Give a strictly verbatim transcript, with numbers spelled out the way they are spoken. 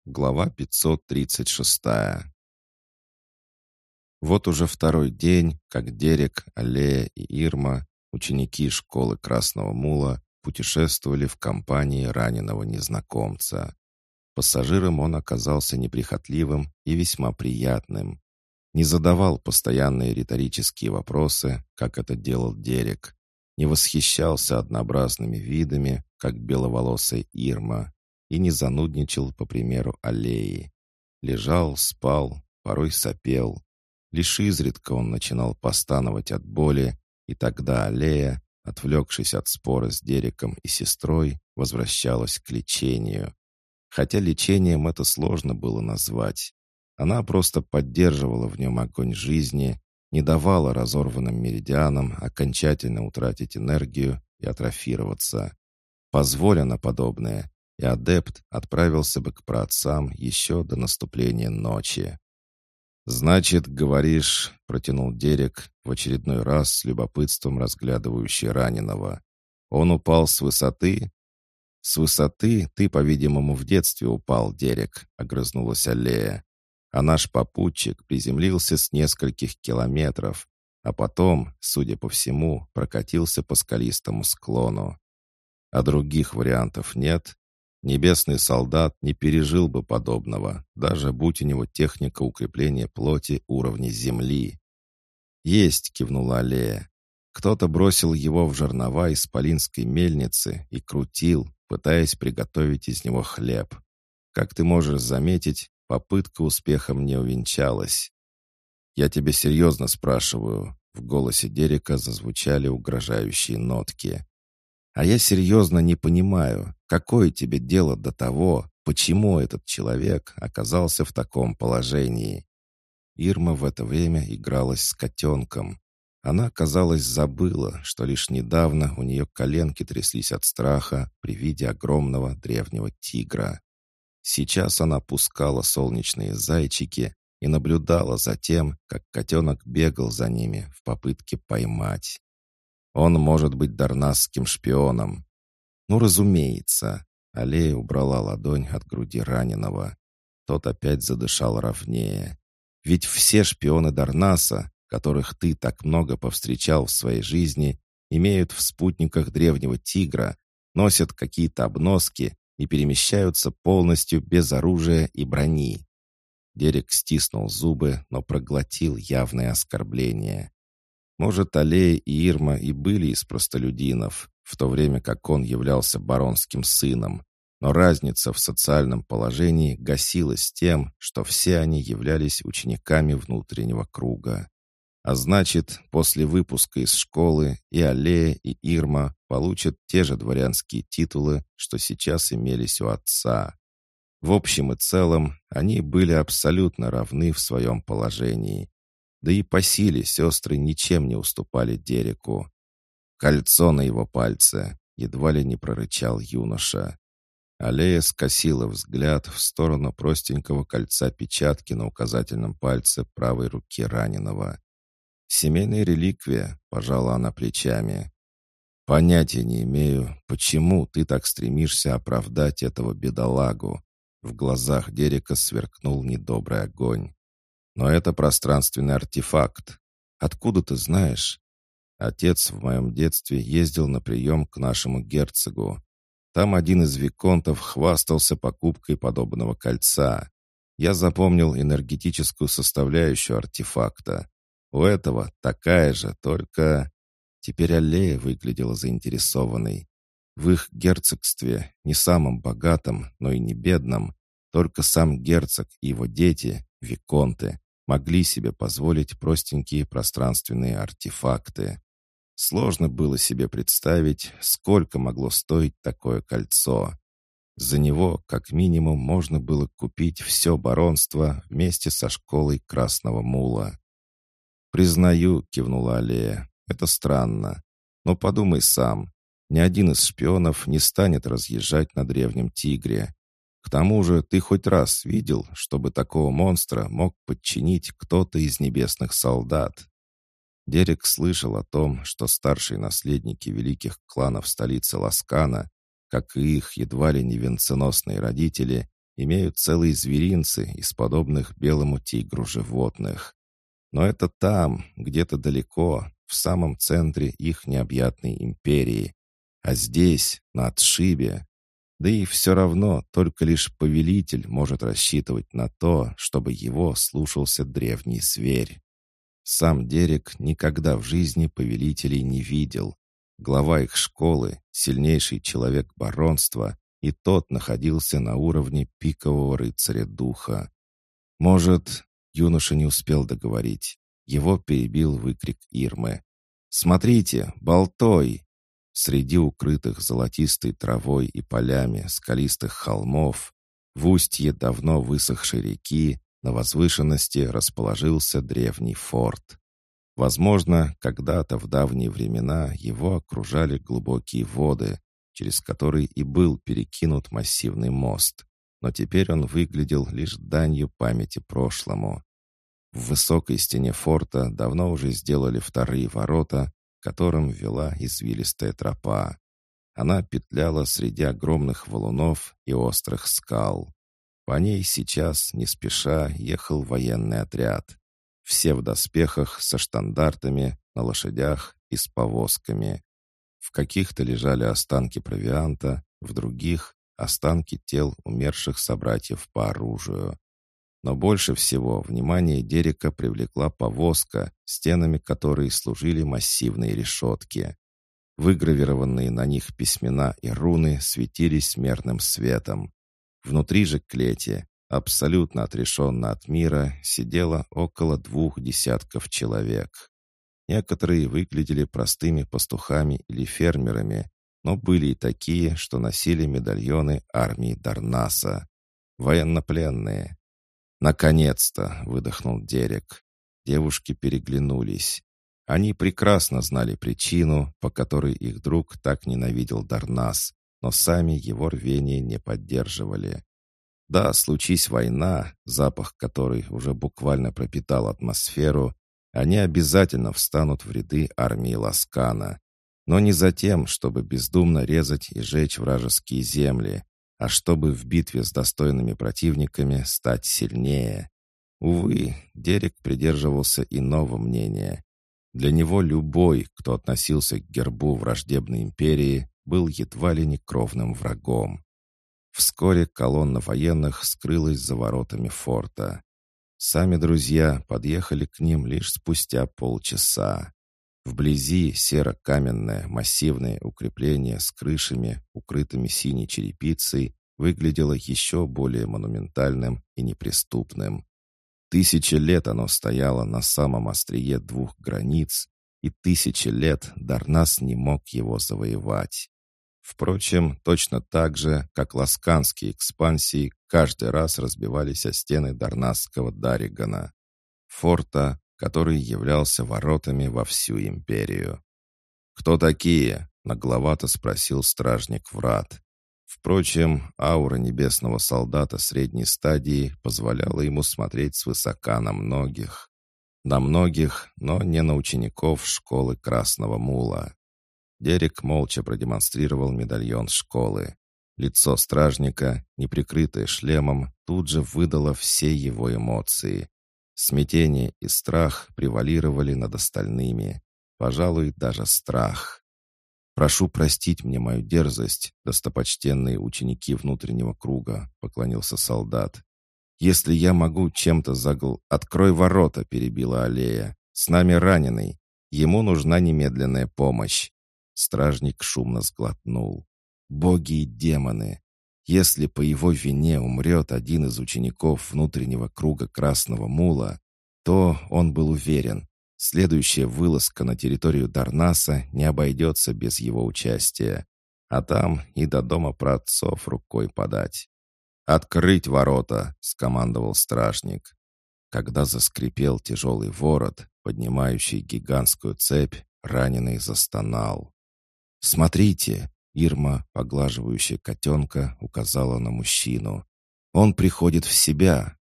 Глава пятьсот тридцать шесть. Вот уже второй день, как Дерек, Аллея и Ирма, ученики школы Красного Мула, путешествовали в компании раненого незнакомца. Пассажиром он оказался неприхотливым и весьма приятным. Не задавал постоянные риторические вопросы, как это делал Дерек. Не восхищался однообразными видами, как беловолосая Ирма, и не занудничал, по примеру Аллеи. Лежал, спал, порой сопел. Лишь изредка он начинал постановать от боли, и тогда Аллея, отвлекшись от спора с Дереком и сестрой, возвращалась к лечению. Хотя лечением это сложно было назвать. Она просто поддерживала в нем огонь жизни, не давала разорванным меридианам окончательно утратить энергию и атрофироваться. Позволь на подобное, и адепт отправился бы к праотцам еще до наступления ночи. «Значит, говоришь», — протянул Дерек, в очередной раз с любопытством разглядывающий раненого. «Он упал с высоты?» «С высоты ты, по-видимому, в детстве упал, Дерек», — огрызнулась Аллея. «А наш попутчик приземлился с нескольких километров, а потом, судя по всему, прокатился по скалистому склону. А других вариантов нет? Небесный солдат не пережил бы подобного, даже будь у него техника укрепления плоти уровня земли». «Есть», — кивнула Аллея. «Кто-то бросил его в жернова исполинской мельницы и крутил, пытаясь приготовить из него хлеб. Как ты можешь заметить, попытка успехом не увенчалась». «Я тебя серьезно спрашиваю», — в голосе Дерека зазвучали угрожающие нотки. «А я серьезно не понимаю, какое тебе дело до того, почему этот человек оказался в таком положении?» Ирма в это время игралась с котенком. Она, казалось, забыла, что лишь недавно у нее коленки тряслись от страха при виде огромного древнего тигра. Сейчас она пускала солнечные зайчики и наблюдала за тем, как котенок бегал за ними в попытке поймать. «Он может быть дарнасским шпионом». «Ну, разумеется». Аллея убрала ладонь от груди раненого. Тот опять задышал ровнее. «Ведь все шпионы Дарнаса, которых ты так много повстречал в своей жизни, имеют в спутниках древнего тигра, носят какие-то обноски и перемещаются полностью без оружия и брони». Дерек стиснул зубы, но проглотил явное оскорбление. Может, Аллея и Ирма и были из простолюдинов, в то время как он являлся баронским сыном, но разница в социальном положении гасилась тем, что все они являлись учениками внутреннего круга. А значит, после выпуска из школы и Аллея, и Ирма получат те же дворянские титулы, что сейчас имелись у отца. В общем и целом, они были абсолютно равны в своем положении. Да и по силе сестры ничем не уступали Дереку. «Кольцо на его пальце», — едва ли не прорычал юноша. Аллея скосила взгляд в сторону простенького кольца печатки на указательном пальце правой руки раненого. «Семейная реликвия», — пожала она плечами. «Понятия не имею, почему ты так стремишься оправдать этого бедолагу». В глазах Дерека сверкнул недобрый огонь. «Но это пространственный артефакт. Откуда ты знаешь?» «Отец в моем детстве ездил на прием к нашему герцогу. Там один из виконтов хвастался покупкой подобного кольца. Я запомнил энергетическую составляющую артефакта. У этого такая же, только...» Теперь Аллея выглядела заинтересованной. В их герцогстве, не самом богатом, но и не бедном, только сам герцог и его дети, виконты, могли себе позволить простенькие пространственные артефакты. Сложно было себе представить, сколько могло стоить такое кольцо. За него, как минимум, можно было купить все баронство вместе со школой Красного Мула. «Признаю», — кивнула Аллея, — «это странно. Но подумай сам, ни один из шпионов не станет разъезжать на древнем тигре. К тому же ты хоть раз видел, чтобы такого монстра мог подчинить кто-то из небесных солдат?» Дерек слышал о том, что старшие наследники великих кланов столицы Ласкана, как и их едва ли не венценосные родители, имеют целые зверинцы из подобных белому тигру животных. Но это там, где-то далеко, в самом центре их необъятной империи. А здесь, на отшибе. Да и все равно только лишь повелитель может рассчитывать на то, чтобы его слушался древний зверь. Сам Дерек никогда в жизни повелителей не видел. Глава их школы, сильнейший человек баронства, и тот находился на уровне пикового рыцаря духа. Может, юноша не успел договорить. Его перебил выкрик Ирмы. «Смотрите, болтой!» Среди укрытых золотистой травой и полями скалистых холмов, в устье давно высохшей реки, на возвышенности расположился древний форт. Возможно, когда-то в давние времена его окружали глубокие воды, через которые и был перекинут массивный мост, но теперь он выглядел лишь данью памяти прошлому. В высокой стене форта давно уже сделали вторые ворота, к которым вела извилистая тропа. Она петляла среди огромных валунов и острых скал. По ней сейчас, не спеша, ехал военный отряд. Все в доспехах, со штандартами, на лошадях и с повозками. В каких-то лежали останки провианта, в других — останки тел умерших собратьев по оружию. Но больше всего внимание Дерека привлекла повозка, стенами которой служили массивные решетки. Выгравированные на них письмена и руны светились мерным светом. Внутри же клети, абсолютно отрешенно от мира, сидело около двух десятков человек. Некоторые выглядели простыми пастухами или фермерами, но были и такие, что носили медальоны армии Дарнаса. Военнопленные. «Наконец-то!» — выдохнул Дерек. Девушки переглянулись. Они прекрасно знали причину, по которой их друг так ненавидел Дарнас, но сами его рвение не поддерживали. Да, случись война, запах которой уже буквально пропитал атмосферу, они обязательно встанут в ряды армии Ласкана. Но не за тем, чтобы бездумно резать и жечь вражеские земли, а чтобы в битве с достойными противниками стать сильнее. Увы, Дерек придерживался иного мнения. Для него любой, кто относился к гербу враждебной империи, был едва ли не кровным врагом. Вскоре колонна военных скрылась за воротами форта. Сами друзья подъехали к ним лишь спустя полчаса. Вблизи серо-каменное массивное укрепление с крышами, укрытыми синей черепицей, выглядело еще более монументальным и неприступным. Тысячи лет оно стояло на самом острие двух границ, и тысячи лет Дарнас не мог его завоевать. Впрочем, точно так же, как ласканские экспансии каждый раз разбивались о стены Дарнасского Даригана, форта, который являлся воротами во всю империю. «Кто такие?» — нагловато спросил стражник врат. Впрочем, аура небесного солдата средней стадии позволяла ему смотреть свысока на многих. На многих, но не на учеников школы Красного Мула. Дерек молча продемонстрировал медальон школы. Лицо стражника, неприкрытое шлемом, тут же выдало все его эмоции. Смятение и страх превалировали над остальными. Пожалуй, даже страх. «Прошу простить мне мою дерзость, достопочтенные ученики внутреннего круга», — поклонился солдат. «Если я могу чем-то загл...» «Открой ворота», — перебила Аллея. «С нами раненый. Ему нужна немедленная помощь». Стражник шумно сглотнул. «Боги и демоны! Если по его вине умрет один из учеников внутреннего круга Красного Мула, то, он был уверен, следующая вылазка на территорию Дарнаса не обойдется без его участия. А там и до дома праотцов рукой подать. «Открыть ворота!» — скомандовал стражник. Когда заскрипел тяжелый ворот, поднимающий гигантскую цепь, раненый застонал. «Смотрите!» — Ирма, поглаживающая котенка, указала на мужчину. «Он приходит в себя!»